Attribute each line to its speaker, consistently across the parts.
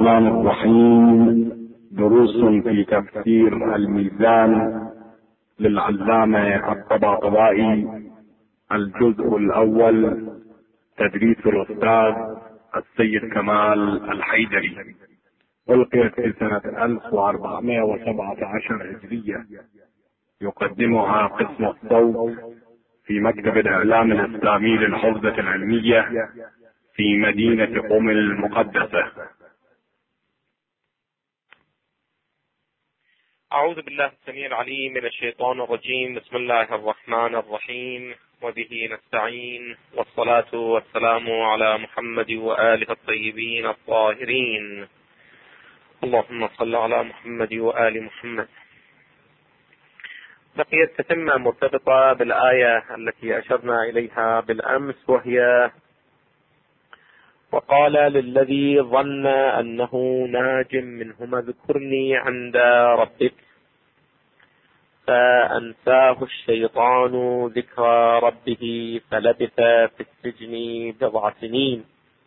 Speaker 1: الرحمن الرحيم. دروس في تفسير الميزان للعلامة الطباطبائي، الجزء الأول، تدريس الأستاذ السيد كمال الحيدري. ألقيت في سنة 1417 هجرية. يقدمها قسم الصوت في مكتب الإعلام الإسلامي للحوزة العلمية في مدينة قم المقدسة.
Speaker 2: أعوذ بالله السميع العليم من الشيطان الرجيم. بسم الله الرحمن الرحيم، وبه نستعين، والصلاة والسلام على محمد وآله الطيبين الطاهرين. اللهم صل على محمد وآل محمد. بقيت تتمة مرتبطة بالآية التي أشرنا إليها بالأمس، وهي: وقال للذي ظن أنه ناج منهما اذكرني عند ربك فأنساه الشيطان ذكر ربه فلبث في السجن 7 سنين.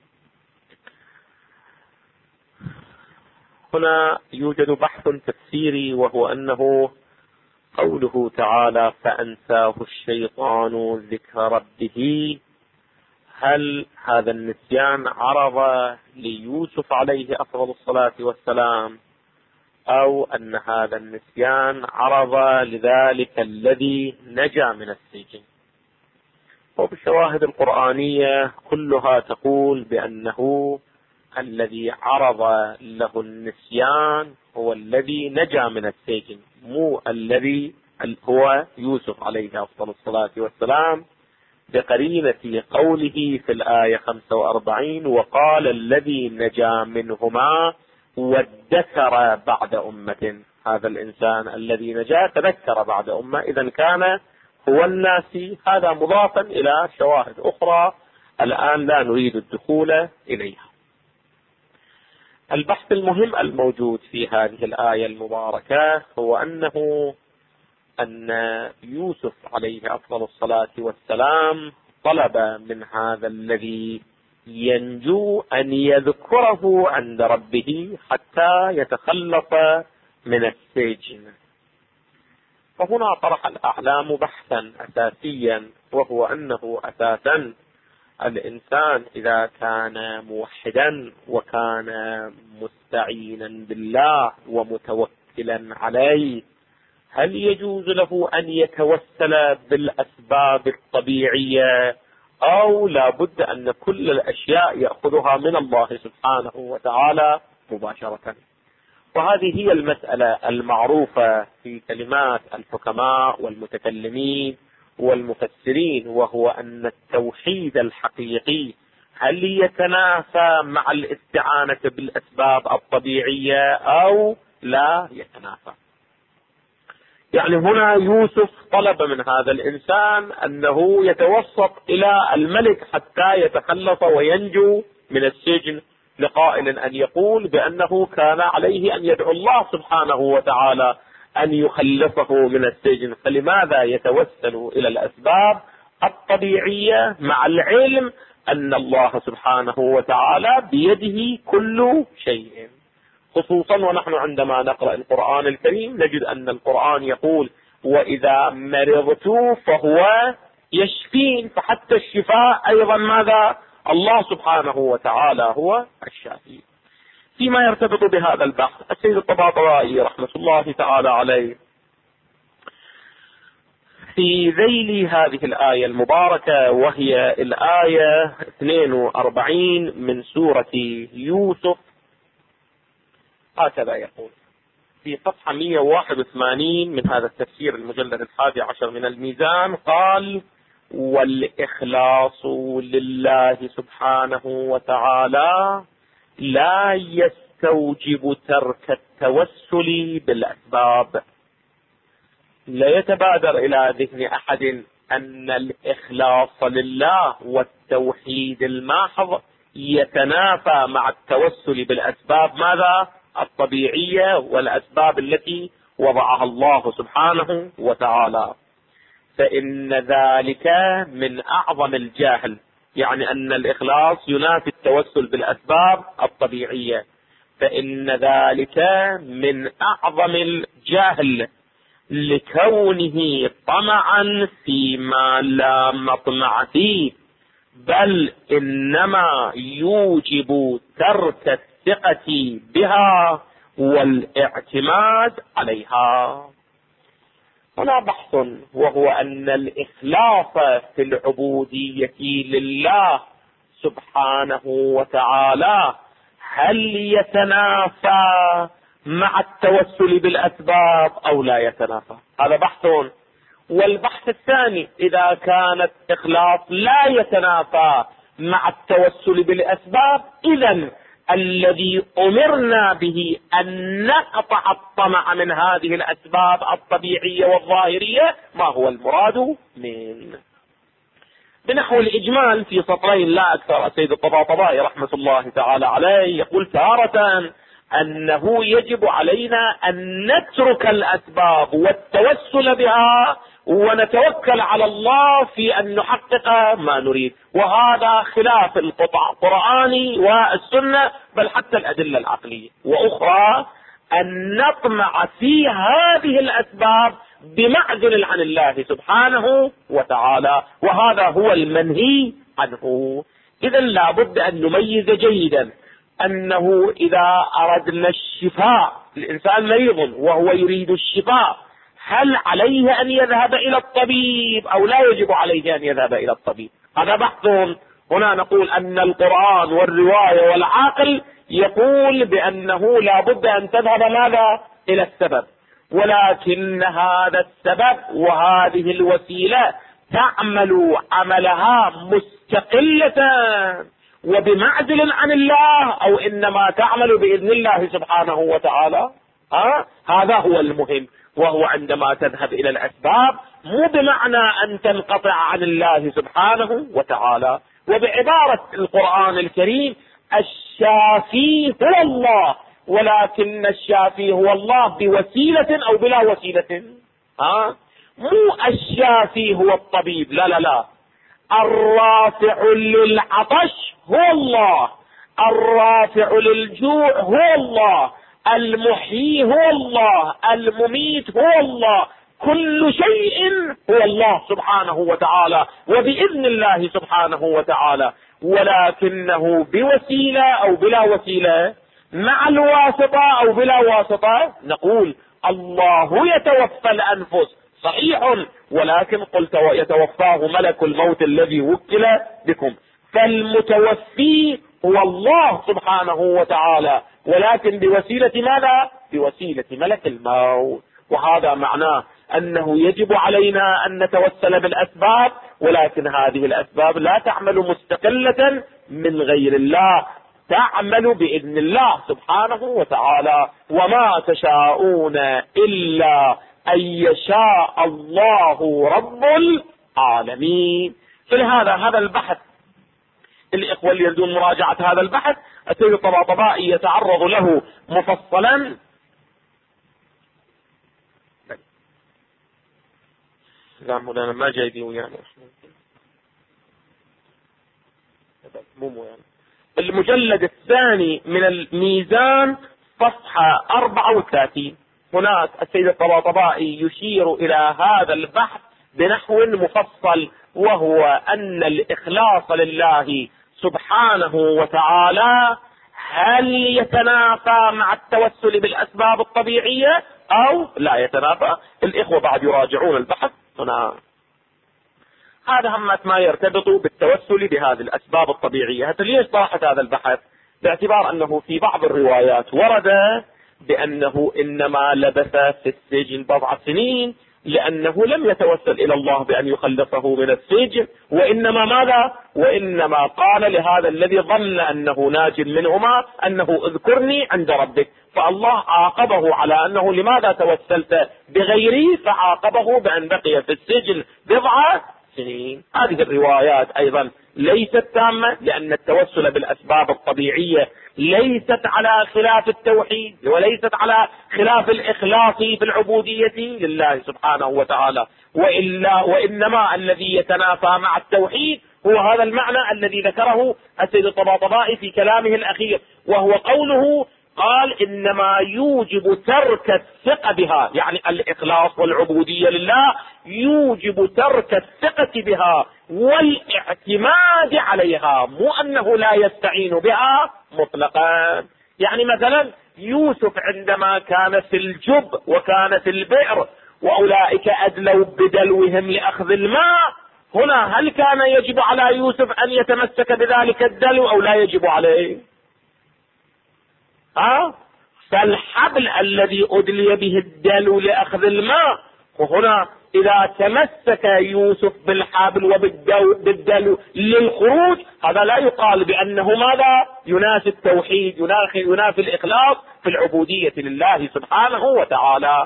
Speaker 2: هنا يوجد بحث تفسيري، وهو أنه قوله تعالى فأنساه الشيطان ذكر ربه، هل هذا النسيان عرض ليوسف عليه أفضل الصلاة والسلام، أو أن هذا النسيان عرض لذلك الذي نجا من السجن؟ وبالشواهد القرآنية كلها تقول بأنه الذي عرض له النسيان هو الذي نجا من السجن، مو الذي هو يوسف عليه أفضل الصلاة والسلام، بقرينة قوله في الآية 45: وقال الذي نجا منهما وادكر بعد أمة. هذا الإنسان الذي نجا تذكر بعد أمة، إذن كان هو الناسي. هذا مضافا إلى شواهد أخرى الآن لا نريد الدخول إليها. البحث المهم الموجود في هذه الآية المباركة هو أن يوسف عليه أفضل الصلاة والسلام طلب من هذا الذي ينجو أن يذكره عند ربه حتى يتخلص من السجن. فهنا طرح الأعلام بحثا أساسيا، وهو أنه أساسا الإنسان إذا كان موحدا وكان مستعينا بالله ومتوكلا عليه، هل يجوز له أن يتوسل بالأسباب الطبيعية، أو لا بد أن كل الأشياء يأخذها من الله سبحانه وتعالى مباشرة؟ وهذه هي المسألة المعروفة في كلمات الحكماء والمتكلمين والمفسرين، وهو أن التوحيد الحقيقي هل يتنافى مع الاستعانة بالأسباب الطبيعية أو لا يتنافى؟ يعني هنا يوسف طلب من هذا الإنسان أنه يتوسط إلى الملك حتى يتخلص وينجو من السجن، لقائل أن يقول بأنه كان عليه أن يدعو الله سبحانه وتعالى أن يخلصه من السجن. فلماذا يتوسل إلى الأسباب الطبيعية مع العلم أن الله سبحانه وتعالى بيده كل شيء؟ خصوصا ونحن عندما نقرأ القرآن الكريم نجد أن القرآن يقول: وإذا مرضت فهو يشفين. فحتى الشفاء أيضا ماذا؟ الله سبحانه وتعالى هو الشافي. فيما يرتبط بهذا البحث، السيد الطباطبائي رحمة الله تعالى عليه في ذيل هذه الآية المباركة، وهي الآية 42 من سورة يوسف، هكذا يقول في صفحة 181 من هذا التفسير المجلد 11 من الميزان، قال: والإخلاص لله سبحانه وتعالى لا يستوجب ترك التوسل بالأسباب. لا يتبادر إلى ذهن أحد أن الإخلاص لله والتوحيد الماحض يتنافى مع التوسل بالأسباب ماذا؟ الطبيعية والأسباب التي وضعها الله سبحانه وتعالى. فإن ذلك من أعظم الجهل، يعني أن الإخلاص ينافي التوسل بالأسباب الطبيعية. فإن ذلك من أعظم الجهل، لكونه طمعا فيما لا مطمع فيه، بل إنما يوجب ترك الثقة بها والاعتماد عليها. هنا بحث، وهو أن الإخلاص في العبودية لله سبحانه وتعالى هل يتنافى مع التوسل بالأسباب أو لا يتنافى؟ هذا بحث. والبحث الثاني، إذا كان الإخلاص لا يتنافى مع التوسل بالأسباب، إذن الذي أمرنا به أن نقطع الطمع من هذه الأسباب الطبيعية والظاهرية ما هو المراد منه؟ بنحو الإجمال في سطرين لا أكثر، السيد الطباطبائي رحمة الله تعالى عليه يقول تارة أنه يجب علينا أن نترك الأسباب والتوسل بها ونتوكل على الله في أن نحقق ما نريد، وهذا خلاف القرآن والسنة بل حتى الأدلة العقلية. وأخرى أن نطمع في هذه الأسباب بمعزل عن الله سبحانه وتعالى، وهذا هو المنهي عنه. إذن لا بد أن نميز جيدا أنه إذا أردنا الشفاء، الإنسان مريض وهو يريد الشفاء، هل عليه أن يذهب إلى الطبيب أو لا يجب عليه أن يذهب إلى الطبيب؟ هذا بحث. هنا نقول أن القرآن والرواية والعقل يقول بأنه لا بد أن تذهب ماذا؟ إلى السبب، ولكن هذا السبب وهذه الوسيلة تعمل عملها مستقلة وبمعزل عن الله، أو إنما تعمل بإذن الله سبحانه وتعالى. هذا هو المهم، وهو عندما تذهب إلى الأسباب مو بمعنى أن تنقطع عن الله سبحانه وتعالى. وبعبارة القرآن الكريم الشافي هو الله، ولكن الشافي هو الله بوسيلة أو بلا وسيلة. مو الشافي هو الطبيب، لا لا لا. الرافع للعطش هو الله، الرافع للجوع هو الله، المحيي هو الله، المميت هو الله، كل شيء هو الله سبحانه وتعالى وبإذن الله سبحانه وتعالى، ولكنه بوسيلة أو بلا وسيلة، مع الواسطة أو بلا واسطة. نقول الله يتوفى الأنفس صحيح، ولكن قلت يتوفاه ملك الموت الذي وكل بكم، فالمتوفي هو الله سبحانه وتعالى، ولكن بوسيلة ماذا؟ بوسيلة ملك الموت. وهذا معناه أنه يجب علينا أن نتوسل بالأسباب، ولكن هذه الأسباب لا تعمل مستقلة من غير الله، تعمل بإذن الله سبحانه وتعالى. وما تشاءون إلا أن يشاء الله رب العالمين. فلهذا هذا البحث، الإخوة اللي يريدون مراجعة هذا البحث، السيد الطباطبائي يتعرض له مفصلا. لا مولانا ما جايبي ويانا، المجلد الثاني من الميزان صفحة 34. هناك السيد الطباطبائي يشير إلى هذا البحث بنحو مفصل، وهو أن الإخلاص لله سبحانه وتعالى هل يتنافى مع التوسل بالأسباب الطبيعية أو لا يتنافى؟ الإخوة بعد يراجعون البحث هنا. هذا هم ما يرتبط بالتوسل بهذه الأسباب الطبيعية. ليش طرحت هذا البحث؟ باعتبار أنه في بعض الروايات ورد بأنه إنما لبث في السجن 4 سنين لأنه لم يتوسل إلى الله بأن يخلصه من السجن، وإنما ماذا؟ وإنما قال لهذا الذي ظن أنه ناج منهما أنه اذكرني عند ربك، فالله عاقبه على أنه لماذا توسلت بغيري، فعاقبه بأن بقي في السجن 4 سنين. هذه الروايات أيضا ليست تامة، لأن التوسل بالأسباب الطبيعية ليست على خلاف التوحيد وليست على خلاف الإخلاص في العبودية لله سبحانه وتعالى، وإنما الذي يتنافى مع التوحيد هو هذا المعنى الذي ذكره السيد الطباطبائي في كلامه الأخير، وهو قوله قال إنما يوجب ترك الثقة بها، يعني الإخلاص والعبودية لله يوجب ترك الثقة بها والاعتماد عليها، مو أنه لا يستعين بها مطلقا. يعني مثلا يوسف عندما كان في الجب وكانت البئر وأولئك أدلوا بدلوهم لأخذ الماء، هنا هل كان يجب على يوسف أن يتمسك بذلك الدلو أو لا يجب عليه؟ فالحبل الذي أدلي به الدلو لأخذ الماء، وهنا إذا تمسك يوسف بالحبل وبالدلو للخروج، هذا لا يقال بأنه ماذا؟ ينافي التوحيد، ينافي الإخلاص في العبودية لله سبحانه وتعالى.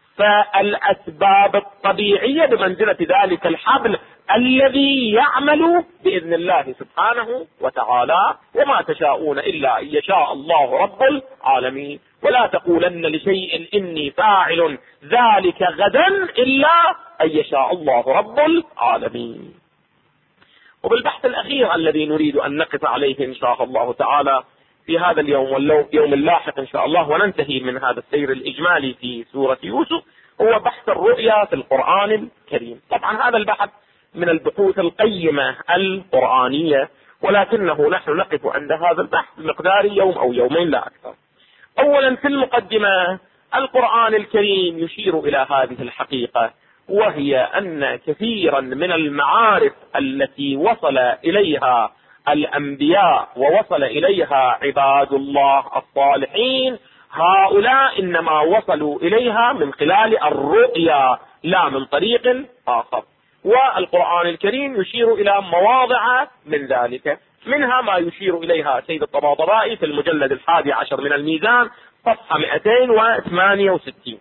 Speaker 2: فالأسباب الطبيعية بمنزلة ذلك الحبل الذي يعمل بإذن الله سبحانه وتعالى. وما تشاءون إلا أن يشاء الله رب العالمين. ولا تقولن لشيء إني فاعل ذلك غدا إلا أن يشاء الله رب العالمين. وبالبحث الأخير الذي نريد أن نقف عليه إن شاء الله تعالى في هذا اليوم واليوم اللاحق إن شاء الله، وننتهي من هذا السير الإجمالي في سورة يوسف، هو بحث الرؤيا في القرآن الكريم. طبعا هذا البحث من البحوث القيمة القرآنية، ولكنه نحن نقف عند هذا البحث بمقدار يوم أو يومين لا أكثر. أولا في المقدمة، القرآن الكريم يشير إلى هذه الحقيقة، وهي أن كثيرا من المعارف التي وصل إليها الأنبياء ووصل إليها عباد الله الصالحين، هؤلاء إنما وصلوا إليها من خلال الرؤيا لا من طريق آخر. والقرآن الكريم يشير إلى مواضع من ذلك، منها ما يشير إليها سيد الطباطبائي في المجلد 11 من الميزان صفحة 268.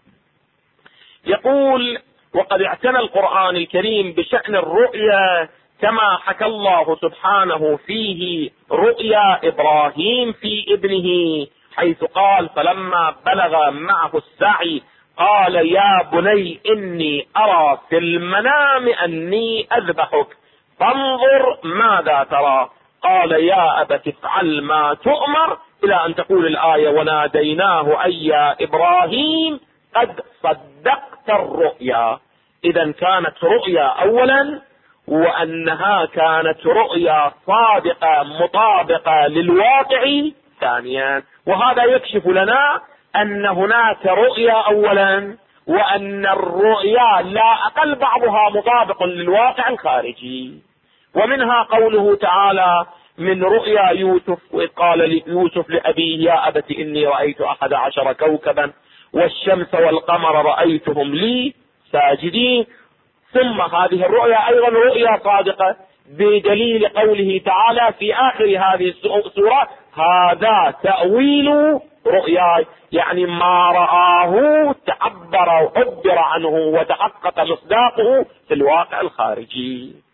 Speaker 2: يقول: وقد اعتنى القرآن الكريم بشأن الرؤيا كما حكى الله سبحانه فيه رؤيا إبراهيم في ابنه، حيث قال: فلما بلغ معه السعي قال يا بني إني أرى في المنام أني أذبحك فانظر ماذا ترى، قال يا أبت افعل ما تؤمر، إلى أن تقول الآية: وناديناه أي يا إبراهيم قد صدقت الرؤيا. إذا كانت رؤيا أولا، وأنها كانت رؤيا صادقة مطابقة للواقع ثانيا. وهذا يكشف لنا أن هناك رؤيا أولا، وأن الرؤيا لا أقل بعضها مطابق للواقع الخارجي. ومنها قوله تعالى من رؤيا يوسف: وإذ قال يوسف لأبيه يا أبت إني رأيت 11 كوكبا والشمس والقمر رأيتهم لي ساجدين. ثم هذه الرؤيا أيضا رؤيا صادقة بدليل قوله تعالى في آخر هذه السورة: هذا تأويل رؤياي، يعني ما رآه تعبر وعبر عنه وتحقق مصداقه في الواقع الخارجي.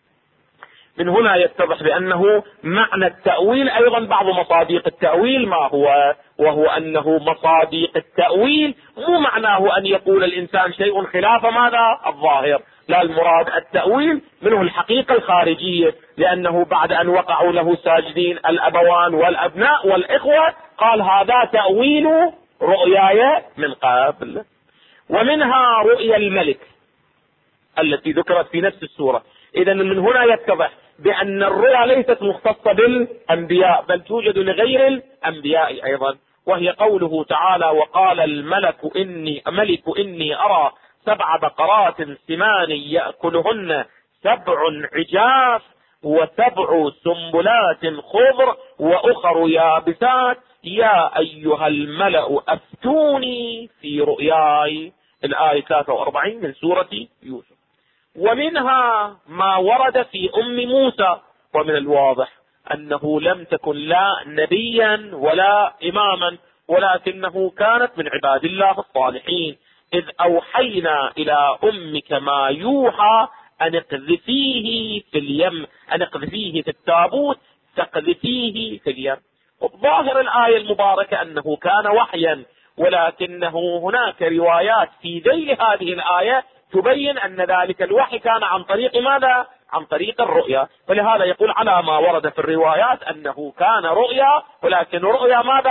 Speaker 2: من هنا يتضح بأنه معنى التأويل أيضا بعض مصاديق التأويل ما هو، وهو أنه مصاديق التأويل مو معناه أن يقول الإنسان شيء خلاف ماذا؟ الظاهر، لا، المراد التأويل منه الحقيقة الخارجية، لأنه بعد أن وقعوا له ساجدين الأبوان والأبناء والإخوة قال هذا تأويل رؤياي من قبل. ومنها رؤيا الملك التي ذكرت في نفس السورة. إذا من هنا يتضح بأن الرؤيا ليست مختصة بالأنبياء، بل توجد لغير الأنبياء أيضا، وهي قوله تعالى: وقال الملك إني أرى 7 بقرات سمان يأكلهن 7 عجاف و7 سنبلات خضر وأخر يابسات يا أيها الملأ أفتوني في رؤياي. الآية 43 من سورة يوسف. ومنها ما ورد في أم موسى، ومن الواضح أنه لم تكن لا نبيا ولا إماما، ولكنه كانت من عباد الله الصالحين. إذ أوحينا إلى أمك ما يوحى أن اقذفيه في اليم، أن اقذفيه في التابوت فاقذفيه في اليم. وظاهر الآية المباركة أنه كان وحيا، ولكنه هناك روايات في ذيل هذه الآية تبين أن ذلك الوحي كان عن طريق ماذا؟ عن طريق الرؤيا. فلهذا يقول على ما ورد في الروايات أنه كان رؤيا، ولكن رؤيا ماذا؟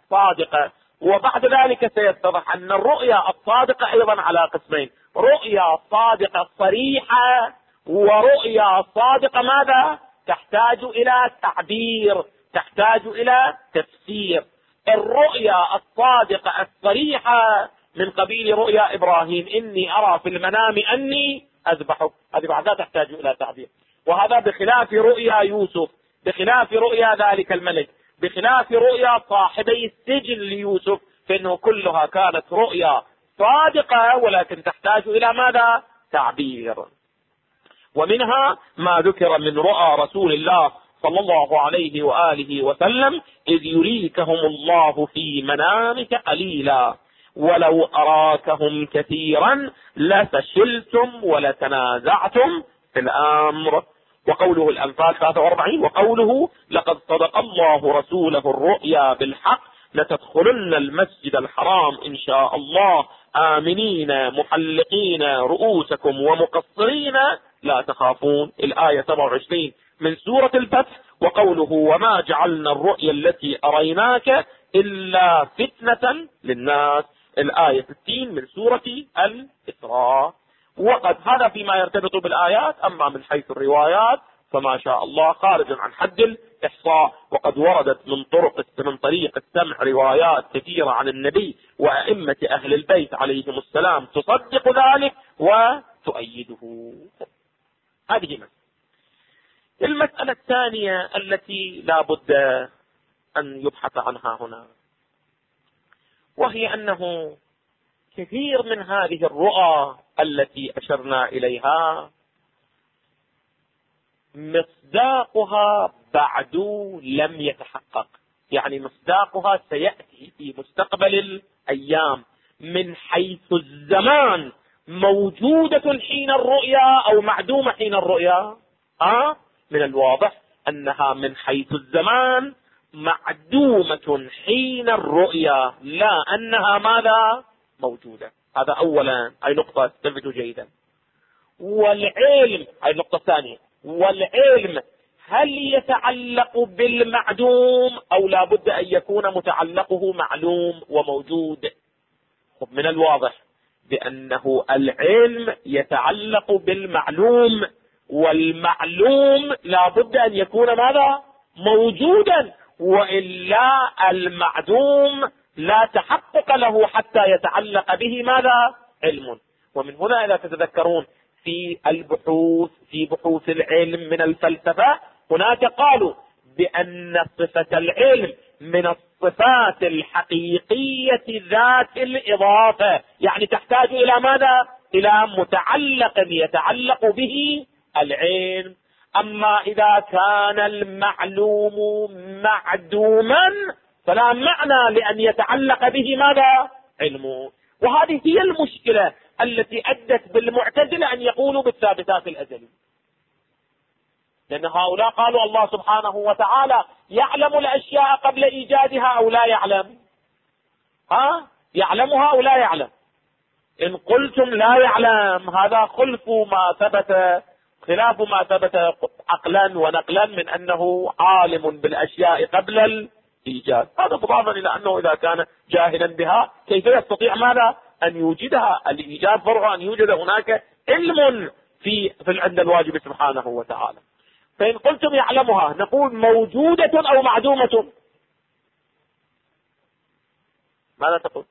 Speaker 2: الصادقة. وبعد ذلك سيتضح أن الرؤيا الصادقة أيضا على قسمين: رؤيا صادقة صريحة، ورؤيا صادقة ماذا؟ تحتاج إلى تعبير، تحتاج إلى تفسير. الرؤيا الصادقة الصريحة من قبيل رؤيا إبراهيم: إني أرى في المنام أني أذبحك، هذه بعدها تحتاج إلى تعبير. وهذا بخلاف رؤيا يوسف، بخلاف رؤيا ذلك الملك، بخلاف رؤيا صاحبي السجن ليوسف، فإنه كلها كانت رؤيا صادقة ولكن تحتاج إلى ماذا؟ تعبير. ومنها ما ذكر من رؤى رسول الله صلى الله عليه وآله وسلم: إذ يريكهم الله في منامك قليلا ولو أراكهم كثيرا لفشلتم ولتنازعتم في الأمر. وقوله الأنفال 43. وقوله: لقد صدق الله رسوله الرؤيا بالحق لتدخلن المسجد الحرام إن شاء الله آمنين محلقين رؤوسكم ومقصرين لا تخافون، الآية 27 من سورة الفتح. وقوله: وما جعلنا الرؤيا التي أريناك إلا فتنة للناس، الآية 60 من سورة الإسراء. وقد هذا فيما يرتبط بالآيات. أما من حيث الروايات فما شاء الله خارج عن حد الإحصاء، وقد وردت من طريق السمع روايات كثيرة عن النبي وأئمة أهل البيت عليهم السلام تصدق ذلك وتؤيده. هذه مسألة. المسألة الثانية التي لا بد أن يبحث عنها هنا، وهي أنه كثير من هذه الرؤى التي أشرنا إليها مصداقها بعد لم يتحقق، يعني مصداقها سيأتي في مستقبل الأيام. من حيث الزمان موجودة حين الرؤيا أو معدومة حين الرؤيا؟ من الواضح أنها من حيث الزمان معدومة حين الرؤيا، لا أنها ماذا؟ موجودة. هذا أولا، أي نقطة تثبت جيدا. والعلم، أي النقطة الثانية، والعلم هل يتعلق بالمعدوم أو لا بد أن يكون متعلقه معلوم وموجود؟ من الواضح بأنه العلم يتعلق بالمعلوم، والمعلوم لا بد أن يكون ماذا؟ موجودا، وإلا المعدوم لا تحقق له حتى يتعلق به ماذا؟ علم. ومن هنا إذا تتذكرون في بحوث العلم من الفلسفة، هناك قالوا بأن صفة العلم من الصفات الحقيقية ذات الإضافة، يعني تحتاج إلى ماذا؟ إلى متعلق يتعلق به العلم. أما إذا كان المعلوم معدوما فلا معنى لأن يتعلق به ماذا؟ علمه. وهذه هي المشكلة التي أدت بالمعتزلة أن يقولوا بالثابتات الأزلية، لأن هؤلاء قالوا الله سبحانه وتعالى يعلم الأشياء قبل إيجادها أو لا يعلم؟ يعلمها أو لا يعلم؟ إن قلتم لا يعلم هذا خلاف ما ثبت عقلا ونقلا من أنه عالم بالأشياء قبل الإيجاد. هذا مضافا إلى أنه إذا كان جاهلا بها كيف يستطيع ماذا؟ أن يوجدها. الإيجاد فرع أن يوجد هناك علم عند الواجب سبحانه وتعالى. فإن قلتم يعلمها نقول موجودة أو معدومة؟ ماذا تقول؟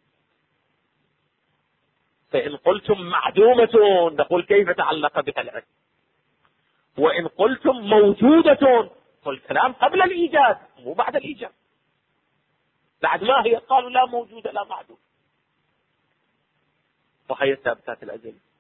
Speaker 2: فإن قلتم معدومة نقول كيف تعلق بها العلم؟ وإن قلتم موجودة فالكلام قبل الإيجاد مو بعد الإيجاد. بعد ما هي؟ قالوا لا موجودة لا معدوم. وهي الثابتات الأزلية.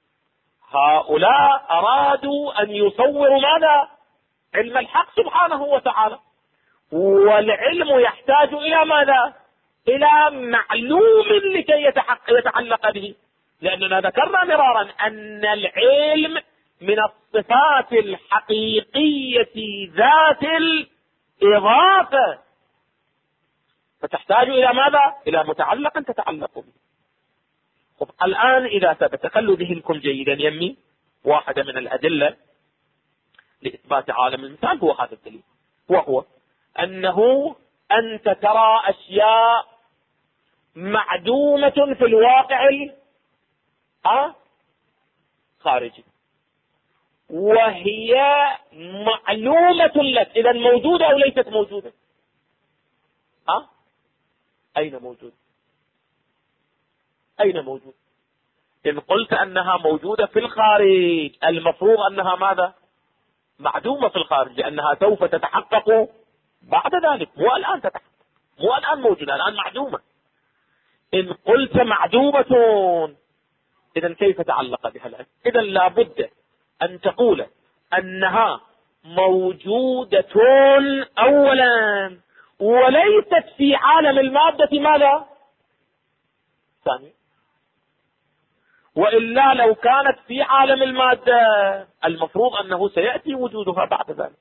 Speaker 2: هؤلاء أرادوا أن يصوروا ماذا؟ علم الحق سبحانه وتعالى. والعلم يحتاج إلى ماذا؟ إلى معلوم لكي يتعلق به، لأننا ذكرنا مرارا أن العلم من الصفات الحقيقية ذات الإضافة، فتحتاج إلى ماذا؟ إلى متعلق تتعلق به. الآن إذا ثبت، خلوا ذهنكم جيدا يمي، واحدة من الأدلة لإثبات عالم المثال هو هذا الدليل، وهو أنه أنت ترى أشياء معدومة في الواقع خارجي، وهي معلومة لك، إذا موجودة أو ليست موجودة؟ أين موجود؟ أين موجود؟ إن قلت أنها موجودة في الخارج المفروض أنها ماذا؟ معدومة في الخارج، لأنها سوف تتحقق بعد ذلك، مو الآن تتحقق، مو الآن موجودة، الآن معدومة. إن قلت معدومة إذا كيف تعلق بها العلم؟ إذا لابد أن تقول أنها موجودة أولا، وليست في عالم المادة ماذا؟ ثانيا. وإلا لو كانت في عالم المادة المفروض أنه سيأتي وجودها بعد ذلك.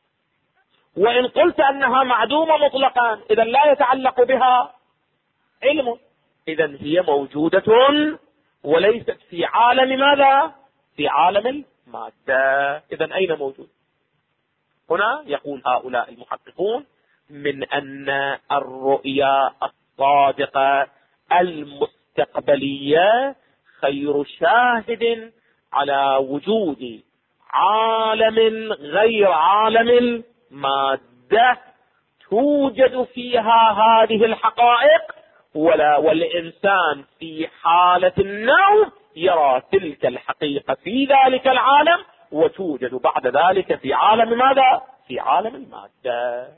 Speaker 2: وإن قلت أنها معدومة مطلقا إذا لا يتعلق بها علم، إذا هي موجودة وليست في عالم ماذا؟ في عالم المادة. إذا أين موجود؟ هنا يقول هؤلاء المحققون من أن الرؤيا الصادقة المستقبلية خير شاهد على وجود عالم غير عالم المادة توجد فيها هذه الحقائق، والإنسان في حالة النوم يرى تلك الحقيقة في ذلك العالم، وتوجد بعد ذلك في عالم ماذا؟ في عالم المادة.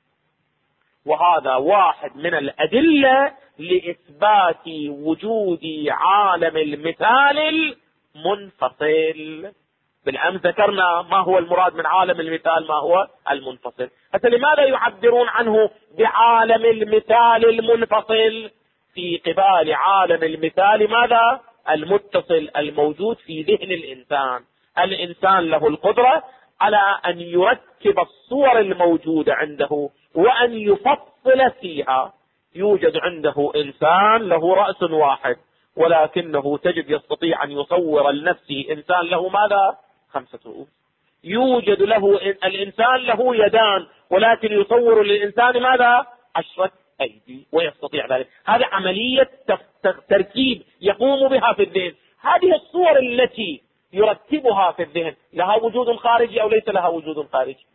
Speaker 2: وهذا واحد من الأدلة لإثبات وجود عالم المثال المنفصل. بالأمس ذكرنا ما هو المراد من عالم المثال، ما هو المنفصل. حتى لماذا يعبرون عنه بعالم المثال المنفصل في قبال عالم المثال ماذا؟ المتصل الموجود في ذهن الإنسان. الإنسان له القدرة على أن يركب الصور الموجودة عنده وأن يفصل فيها. يوجد عنده إنسان له رأس واحد، ولكنه تجد يستطيع أن يصور لنفسه إنسان له ماذا؟ 5 رؤوس. يوجد له الإنسان له يدان، ولكن يصور للإنسان ماذا؟ 10 أيدي، ويستطيع ذلك. هذه عملية تركيب يقوم بها في الذهن. هذه الصور التي يرتبها في الذهن لها وجود خارجي أو ليس لها وجود خارجي؟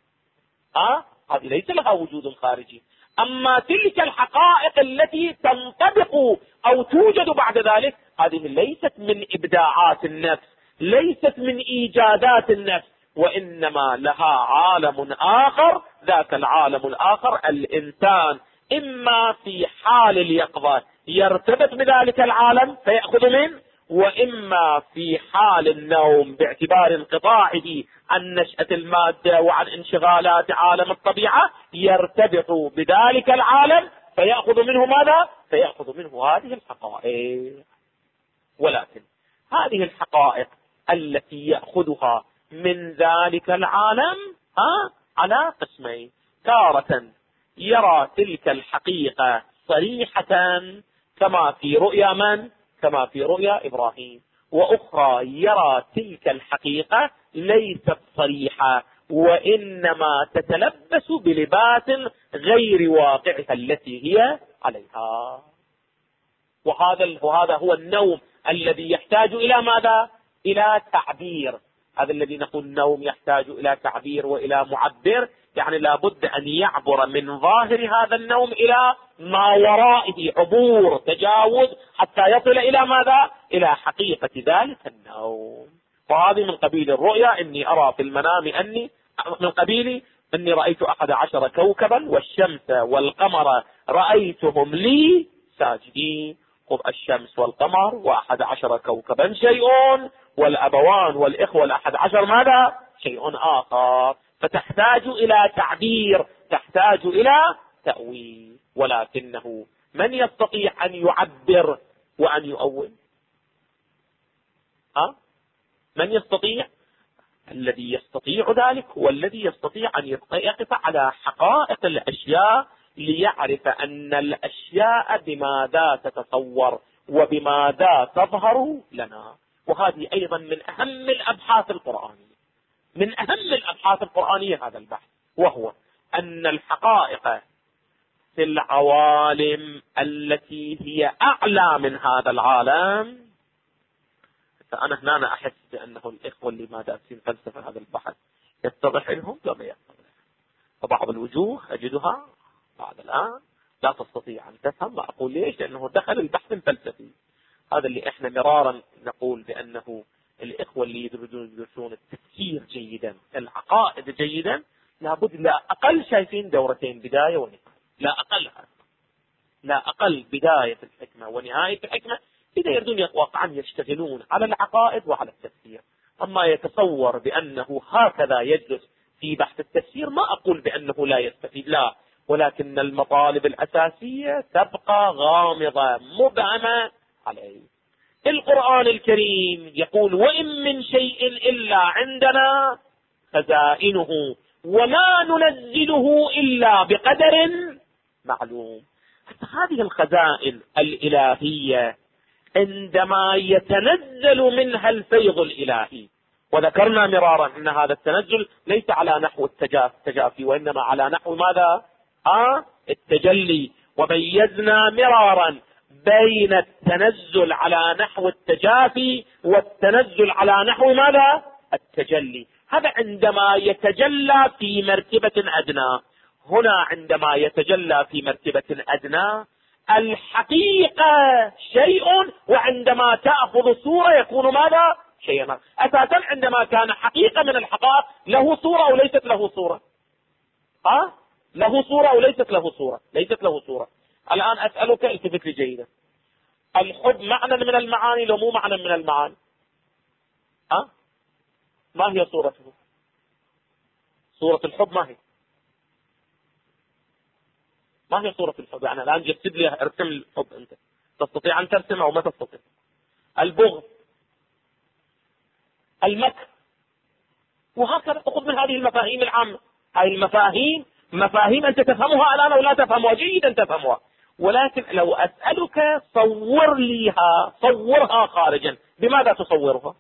Speaker 2: هذه ليس لها وجود خارجي. أما تلك الحقائق التي تنطبق أو توجد بعد ذلك، هذه ليست من إبداعات النفس، ليست من إيجادات النفس، وإنما لها عالم آخر. ذاك العالم الآخر الإنسان إما في حال اليقظة يرتبط بذلك العالم فيأخذ منه، وإما في حال النوم باعتبار انقطاعه عن نشأة المادة وعن انشغالات عالم الطبيعة يرتبط بذلك العالم فيأخذ منه ماذا؟ فيأخذ منه هذه الحقائق. ولكن هذه الحقائق التي يأخذها من ذلك العالم على قسمين: تارة يرى تلك الحقيقة صريحة كما في رؤيا من؟ كما في رؤيا إبراهيم. وأخرى يرى تلك الحقيقة ليست صريحة، وإنما تتلبس بلباس غير واقعها التي هي عليها. وهذا هو النوم الذي يحتاج إلى ماذا؟ إلى تعبير. هذا الذي نقول النوم يحتاج إلى تعبير وإلى معبر، يعني لابد أن يعبر من ظاهر هذا النوم إلى ما ورائه، عبور تجاوز حتى يصل إلى ماذا؟ إلى حقيقة ذلك النوم. وهذه من قبيل الرؤيا: إني أرى في المنام من قبيل أني رأيت 11 كوكبا والشمس والقمر رأيتهم لي ساجدين. خذ الشمس والقمر و11 كوكبا شيء، والأبوان والإخوة 11 ماذا؟ شيء آخر. فتحتاج إلى تعبير، تحتاج إلى تأويل. ولكنه من يستطيع أن يعبر وأن يؤول؟ من يستطيع؟ الذي يستطيع ذلك هو الذي يستطيع أن يقف على حقائق الأشياء ليعرف أن الأشياء بماذا تتصور وبماذا تظهر لنا. وهذه أيضا من أهم الأبحاث القرآنية، من أهم الأبحاث القرآنية هذا البحث، وهو أن الحقائق في العوالم التي هي أعلى من هذا العالم. فأنا هنا أحس بأنه الإخوة اللي ما دارسين فلسفة هذا البحث يتضح لهم ولا ما يتضح. فبعض الوجوه أجدها بعد الآن لا تستطيع أن تفهم. ما أقول ليش؟ لأنه دخل البحث الفلسفي. هذا اللي إحنا مرارا نقول بأنه الإخوة اللي يدرسون التفكير جيدا، العقائد جيدا، لابد لا أقل شايفين دورتين بداية ونهاية، لا أقل هذا، لا أقل بداية الحكمة ونهاية الحكمة، إذا يريدون واقعا يشتغلون على العقائد وعلى التفسير. أما يتصور بأنه هكذا يجلس في بحث التفسير، ما أقول بأنه لا يستفيد، لا، ولكن المطالب الأساسية تبقى غامضة مبهمة عليه. القرآن الكريم يقول: وإن من شيء إلا عندنا خزائنه وما ننزله إلا بقدر معلوم. هذه الخزائن الإلهية عندما يتنزل منها الفيض الإلهي، وذكرنا مرارا أن هذا التنزل ليس على نحو التجافي، وإنما على نحو ماذا؟ التجلي. وميزنا مرارا بين التنزل على نحو التجافي والتنزل على نحو ماذا؟ التجلي. هذا عندما يتجلى في مرتبة أدنى. هنا عندما يتجلى في مرتبة أدنى الحقيقة شيء، وعندما تأخذ صورة يكون ماذا؟ شيئا. أساسا عندما كان حقيقة من الحقائق له صورة أو ليست له صورة؟ له صورة أو ليست له صورة؟ ليست له صورة. الآن أسألك، التفت لي جيدا، الحب معنى من المعاني لو مو معنى من المعاني؟ ما هي صورته؟ صورة الحب ما هي؟ ما هي صورة الحب؟ يعني الآن جسد لي، ارسم الحب، أنت تستطيع أن ترسم أو ما تستطيع؟ البغض، المكر، وهكذا. تأخذ من هذه المفاهيم العامة. هذه المفاهيم مفاهيم أنت تفهمها الآن أو لا تفهمها، جيدا تفهمها، ولكن لو أسألك صور ليها، صورها خارجا، بماذا تصورها؟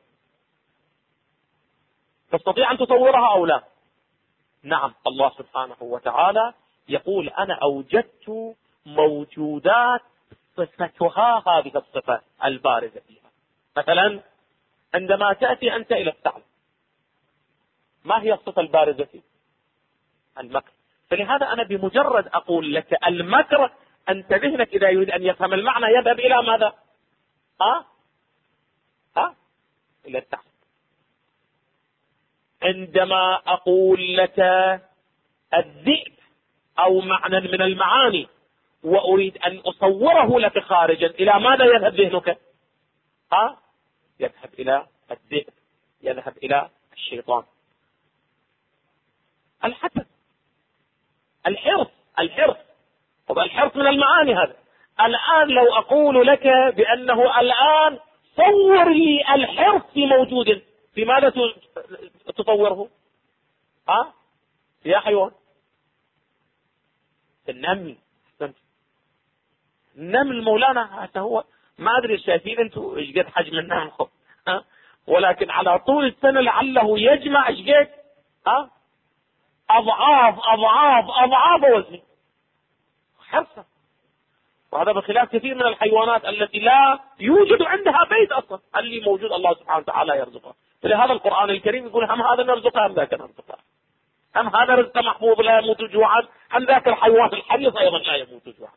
Speaker 2: تستطيع أن تصورها أو لا؟ نعم. الله سبحانه وتعالى يقول: أنا أوجدت موجودات صفتها هذه الصفة البارزة فيها. مثلا عندما تأتي أنت إلى الثعلب، ما هي الصفة البارزة فيه؟ المكر. فلهذا أنا بمجرد أقول لك المكر، أنت ذهنك إذا يريد أن يفهم المعنى يذهب إلى ماذا؟ إلى الثعلب. عندما أقول لك الذئب أو معنى من المعاني وأريد أن أصوره لك خارجا، إلى ماذا يذهب ذهنك؟ يذهب إلى الذئب، يذهب إلى الشيطان. الحسد، الحرص، طب الحرص من المعاني هذا. الآن لو أقول لك بأنه الآن صور لي الحرص في موجود، في ماذا تصوره؟ يا حيوان، النمل. النمل مولانا حتى هو، ما أدري شايفين أنتم إيش قد حجم النمل، ولكن على طول السنة لعله يجمع إيش قد أضعاف وزنه حرصا. وهذا بخلاف كثير من الحيوانات التي لا يوجد عندها بيت أصلا، اللي موجود الله سبحانه وتعالى يرزقها. فلهذا القرآن الكريم يقول: هم هذا نرزقه، هم ذاك نرزقه، هم هذا رزق محفوظ لا يموت جوعا، هم ذاك الحيوان الحريص أيضا لا يموت جوعا.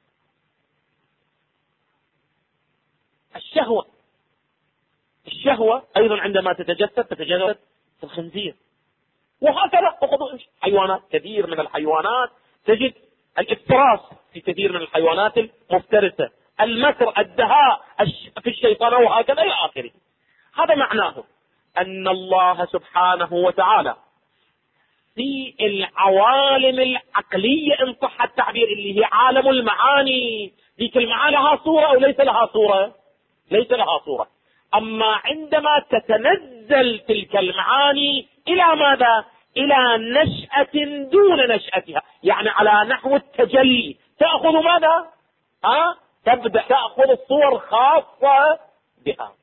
Speaker 2: الشهوة أيضا عندما تتجسد في الخنزير. وهكذا حيوانات، كثير من الحيوانات تجد الافتراس في كثير من الحيوانات المفترسة، المكر، الدهاء في الشيطان، وهكذا إلى آخره. هذا معناه أن الله سبحانه وتعالى في العوالم العقلية إن صح التعبير، اللي هي عالم المعاني، ذيك المعاني لها صورة أو ليس لها صورة؟ ليس لها صورة. أما عندما تتنزل تلك المعاني إلى ماذا؟ إلى نشأة دون نشأتها، يعني على نحو التجلي، تأخذ ماذا؟ تبدأ تأخذ الصور خاصة بها.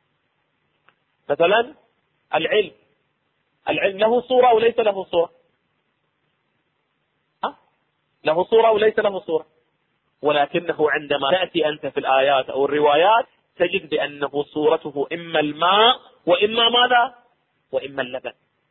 Speaker 2: مثلا العلم له صورة أو ليس له صورة؟ له صورة أو ليس له صورة؟ ولكنه عندما تأتي أنت في الآيات أو الروايات تجد بأنه صورته إما الماء وإما ماذا؟ وإما اللبن.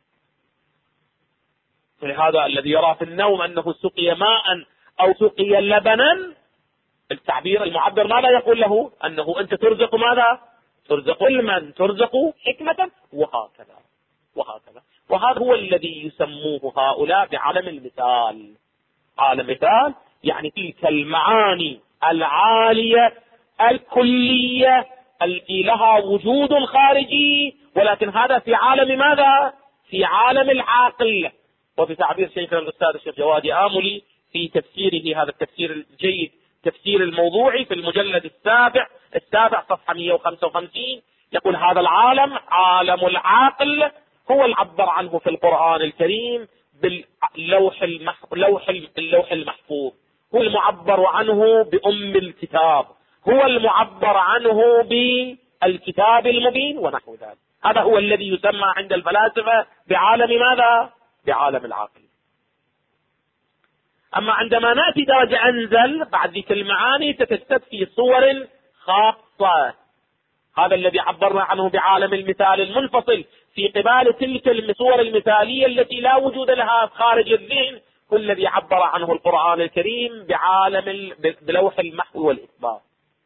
Speaker 2: فلهذا الذي يرى في النوم أنه سقي ماء أو سقي لبنا، التعبير المعبر ماذا يقول له؟ أنه أنت ترزق ماذا؟ ترزق علما، ترزق حكمة، وهكذا وهكذا. وهذا هو الذي يسموه هؤلاء بعالم المثال. عالم مثال يعني تلك المعاني العالية الكلية التي لها وجود خارجي، ولكن هذا في عالم ماذا؟ في عالم العاقل. وفي تعبير شيخنا الأستاذ الشيخ جوادي آملي في تفسيره هذا التفسير الجيد، تفسير الموضوعي، في المجلد السابع صفحة 155، يقول هذا العالم عالم العاقل هو العبر عنه في القرآن الكريم باللوح المحفوظ، هو المعبر عنه بأم الكتاب، هو المعبر عنه بالكتاب المبين ونحو ذلك. هذا هو الذي يسمى عند الفلاسفة بعالم ماذا؟ بعالم العقل. أما عندما نأتي درجة أنزل بعد ذيك المعاني تتجسد في صور خاصة، هذا الذي عبرنا عنه بعالم المثال المنفصل في قبال تلك الصور المثالية التي لا وجود لها خارج الذهن، هو الذي عبر عنه القرآن الكريم بلوح المحو والإثبات.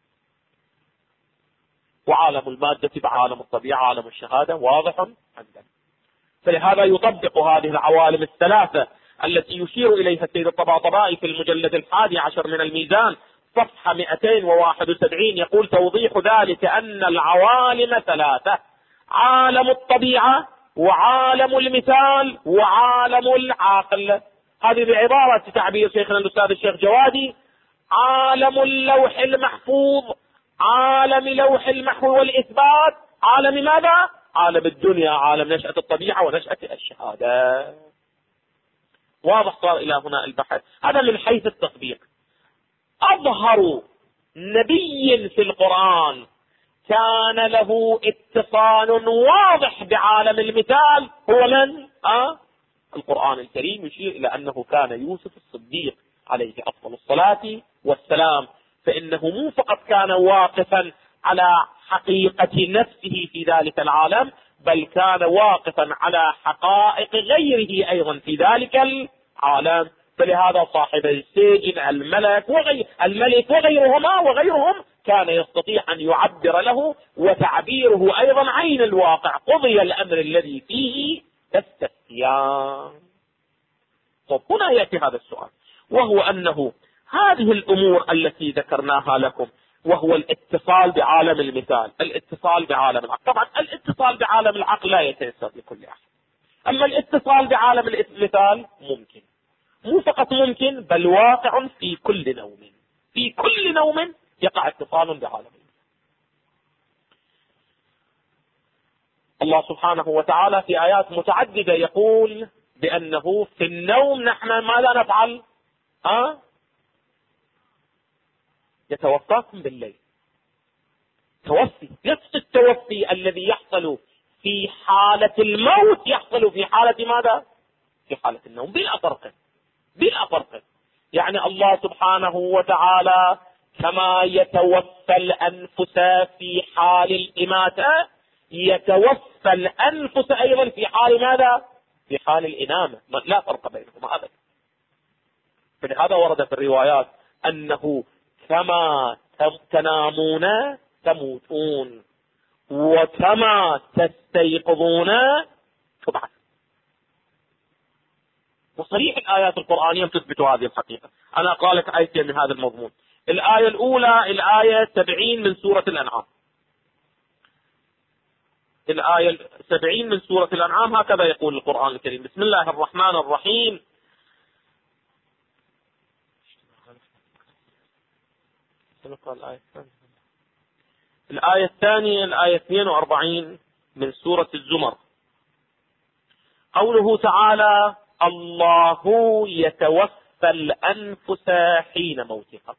Speaker 2: وعالم المادة بعالم الطبيعة عالم الشهادة واضح عندنا. فلهذا يطبق هذه العوالم الثلاثة التي يشير إليها السيد الطباطبائي في المجلد 11 من الميزان صفحة 271، يقول توضيح ذلك أن العوالم ثلاثة: عالم الطبيعة وعالم المثال وعالم العقل. هذه بعبارة تعبير شيخنا الأستاذ الشيخ جوادي عالم اللوح المحفوظ، عالم لوح المحو والإثبات، عالم ماذا؟ عالم الدنيا، عالم نشأة الطبيعة ونشأة الشهادة. واضح صار إلى هنا البحث. هذا من حيث التطبيق. أظهر نبي في القرآن كان له اتصال واضح بعالم المثال هو من؟ القرآن الكريم يشير إلى أنه كان يوسف الصديق عليه أفضل الصلاة والسلام، فإنه مو فقط كان واقفا على حقيقة نفسه في ذلك العالم، بل كان واقفا على حقائق غيره أيضا في ذلك العالم. فلهذا صاحب السجن الملك وغيرهم كان يستطيع أن يعبر له، وتعبيره أيضا عين الواقع. قضي الأمر الذي فيه تستفتيان. طب هنا يأتي هذا السؤال، وهو أنه هذه الأمور التي ذكرناها لكم، وهو الاتصال بعالم المثال، الاتصال بعالم العقل. طبعا الاتصال بعالم العقل لا يتيسر لكل أحد، أما الاتصال بعالم المثال ممكن، مو فقط ممكن بل واقع في كل نوم، في كل نوم يقع اتصال بعالم المثال. الله سبحانه وتعالى في آيات متعددة يقول بأنه في النوم نحن ماذا نفعل؟ يتوفاكم بالليل. توفي، نفس التوفي الذي يحصل في حالة الموت يحصل في حالة ماذا؟ في حالة النوم، بلا فرق. يعني الله سبحانه وتعالى كما يتوفى الأنفس في حال الإماتة يتوفى الأنفس أيضا في حال ماذا؟ في حال الإنامة، لا فرق بينهما أبدا. فلهذا ورد في الروايات أنه كما تنامون تموتون وكما تستيقظون تبعث. وصريح الآيات القرآنية تثبت هذه الحقيقة. أنا أقرأ لك آيتين من هذا المضمون. الآية الأولى الآية 70 من سورة الأنعام. الآية 70 من سورة الأنعام هكذا يقول القرآن الكريم: بسم الله الرحمن الرحيم. الآية الثانية الآية 42 من سورة الزمر، قوله تعالى: الله يتوفى الأنفس حين موتها.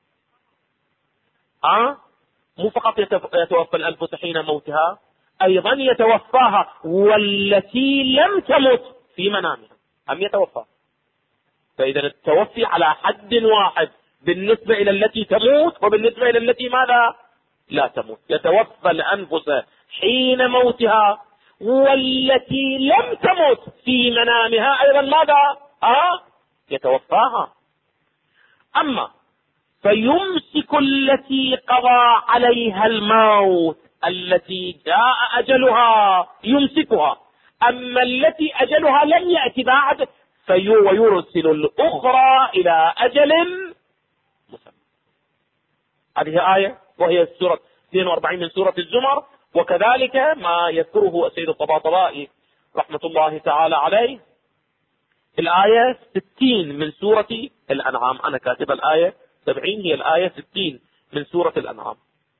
Speaker 2: مو فقط يتوفى الأنفس حين موتها، أيضا يتوفاها والتي لم تمت في منامها، أم يتوفى. فإذا التوفي على حد واحد، بالنسبة إلى التي تموت وبالنسبة إلى التي ماذا لا تموت. يتوفى الأنفس حين موتها، والتي لم تمت في منامها أيضا ماذا يتوفاها. أما فيمسك التي قضى عليها الموت التي جاء أجلها يمسكها، أما التي أجلها لم يأتي بعد ويرسل الأخرى إلى أجل مسمى. هذه آية وهي سورة 42 من سورة الزمر، وكذلك ما يذكره السيد الطباطبائي رحمة الله تعالى عليه الآية 60 من سورة الأنعام. أنا كاتب الآية 70، هي الآية 60 من سورة الأنعام.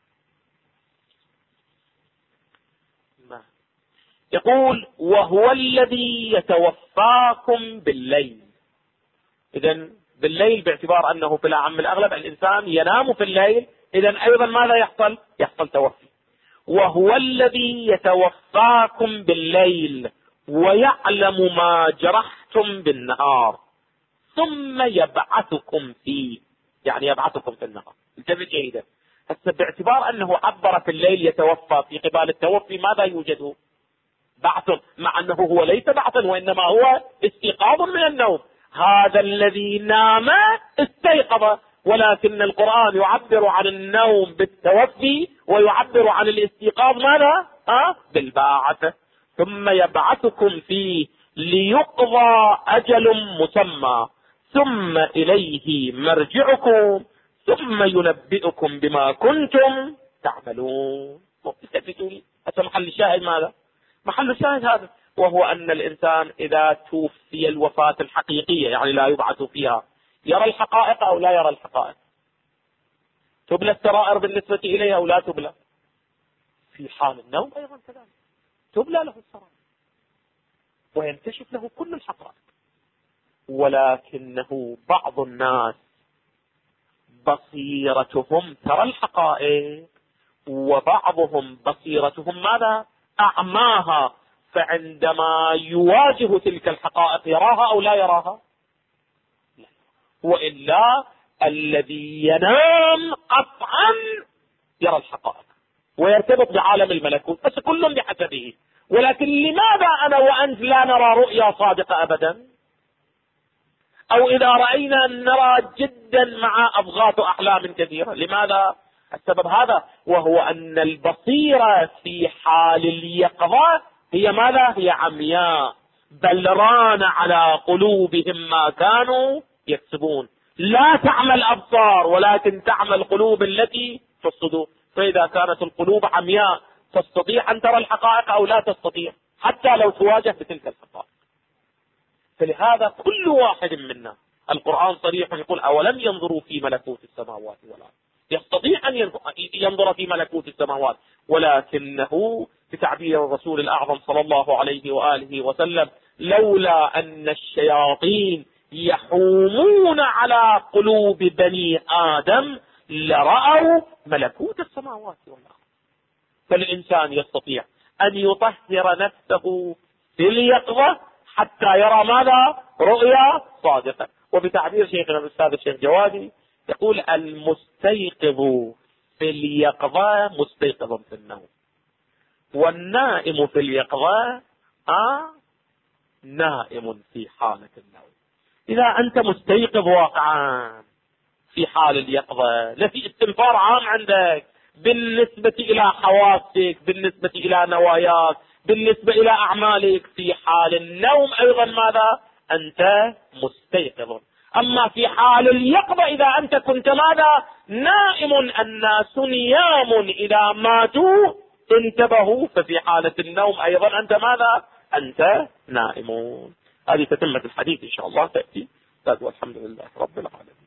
Speaker 2: يقول وهو الذي يتوفاكم بالليل. إذن بالليل باعتبار أنه في الأعم الأغلب الإنسان ينام في الليل، إذن أيضا ماذا يحصل توفي. وهو الذي يتوفاكم بالليل ويعلم ما جرحتم بالنهار ثم يبعثكم فيه، يعني يبعثكم في النهار. انتبه جيدا. هسه باعتبار أنه عبر في الليل يتوفى، في قبال التوفي ماذا يوجد؟ بعث، مع أنه هو ليس بعثا وإنما هو استيقاظ من النوم. هذا الذي نام استيقظ، ولكن القرآن يعبر عن النوم بالتوفي ويعبر عن الاستيقاظ ماذا؟ بالباعث. ثم يبعثكم فيه ليقضى أجل مسمى ثم إليه مرجعكم ثم ينبئكم بما كنتم تعملون. هذا محل الشاهد. ماذا محل الشاهد؟ هذا وهو أن الإنسان إذا توفي الوفاة الحقيقية، يعني لا يبعث فيها، يرى الحقائق أو لا يرى الحقائق؟ تبلى السرائر بالنسبة إليه أو لا تبلى؟ في حال النوم أيضا كذلك تبلى له السرائر وينكشف له كل الحقائق. ولكنه بعض الناس بصيرتهم ترى الحقائق، وبعضهم بصيرتهم ماذا؟ أعماها، فعندما يواجه تلك الحقائق يراها أو لا يراها؟ لا. وإلا الذي ينام قطعا يرى الحقائق ويرتبط بعالم الملكوت، بس كل بحسبه. ولكن لماذا أنا وأنت لا نرى رؤيا صادقة أبدا؟ أو إذا رأينا نرى جدا مع أضغاث أحلام كثيرة؟ لماذا؟ السبب هذا، وهو أن البصيرة في حال اليقظة هي ماذا؟ هي عمياء، بل ران على قلوبهم ما كانوا يكسبون. لا تعمى الأبصار ولكن تعمى القلوب التي في الصدور. فإذا كانت القلوب عمياء تستطيع أن ترى الحقائق أو لا تستطيع، حتى لو تواجه بتلك الحقائق. فلهذا كل واحد منا القرآن صريح يقول أولم ينظروا في ملكوت السماوات والأرض. يستطيع أن ينظر في ملكوت السماوات، ولكنه بتعبير الرسول الأعظم صلى الله عليه وآله وسلم لولا أن الشياطين يحومون على قلوب بني آدم لرأوا ملكوت السماوات والأرض. فالإنسان يستطيع أن يطهر نفسه في اليقظة حتى يرى ماذا؟ رؤيا صادقة. وبتعبير شيخنا الأستاذ الشيخ جوادي يقول المستيقظ في اليقظة مستيقظ في النوم، والنائم في اليقظة نائم في حالة النوم. إذا أنت مستيقظ واقعا في حال اليقظة، لفي استنفار عام عندك بالنسبة إلى حواسك، بالنسبة إلى نواياك، بالنسبة إلى أعمالك، في حال النوم أيضا ماذا؟ أنت مستيقظ. أما في حال اليقظة إذا أنت كنت ماذا؟ نائم. الناس نيام إذا ماتوا انتبهوا، ففي حالة النوم أيضا أنت ماذا؟ أنت نائم. هذه تتمة الحديث إن شاء الله تأتي. والحمد لله رب العالمين.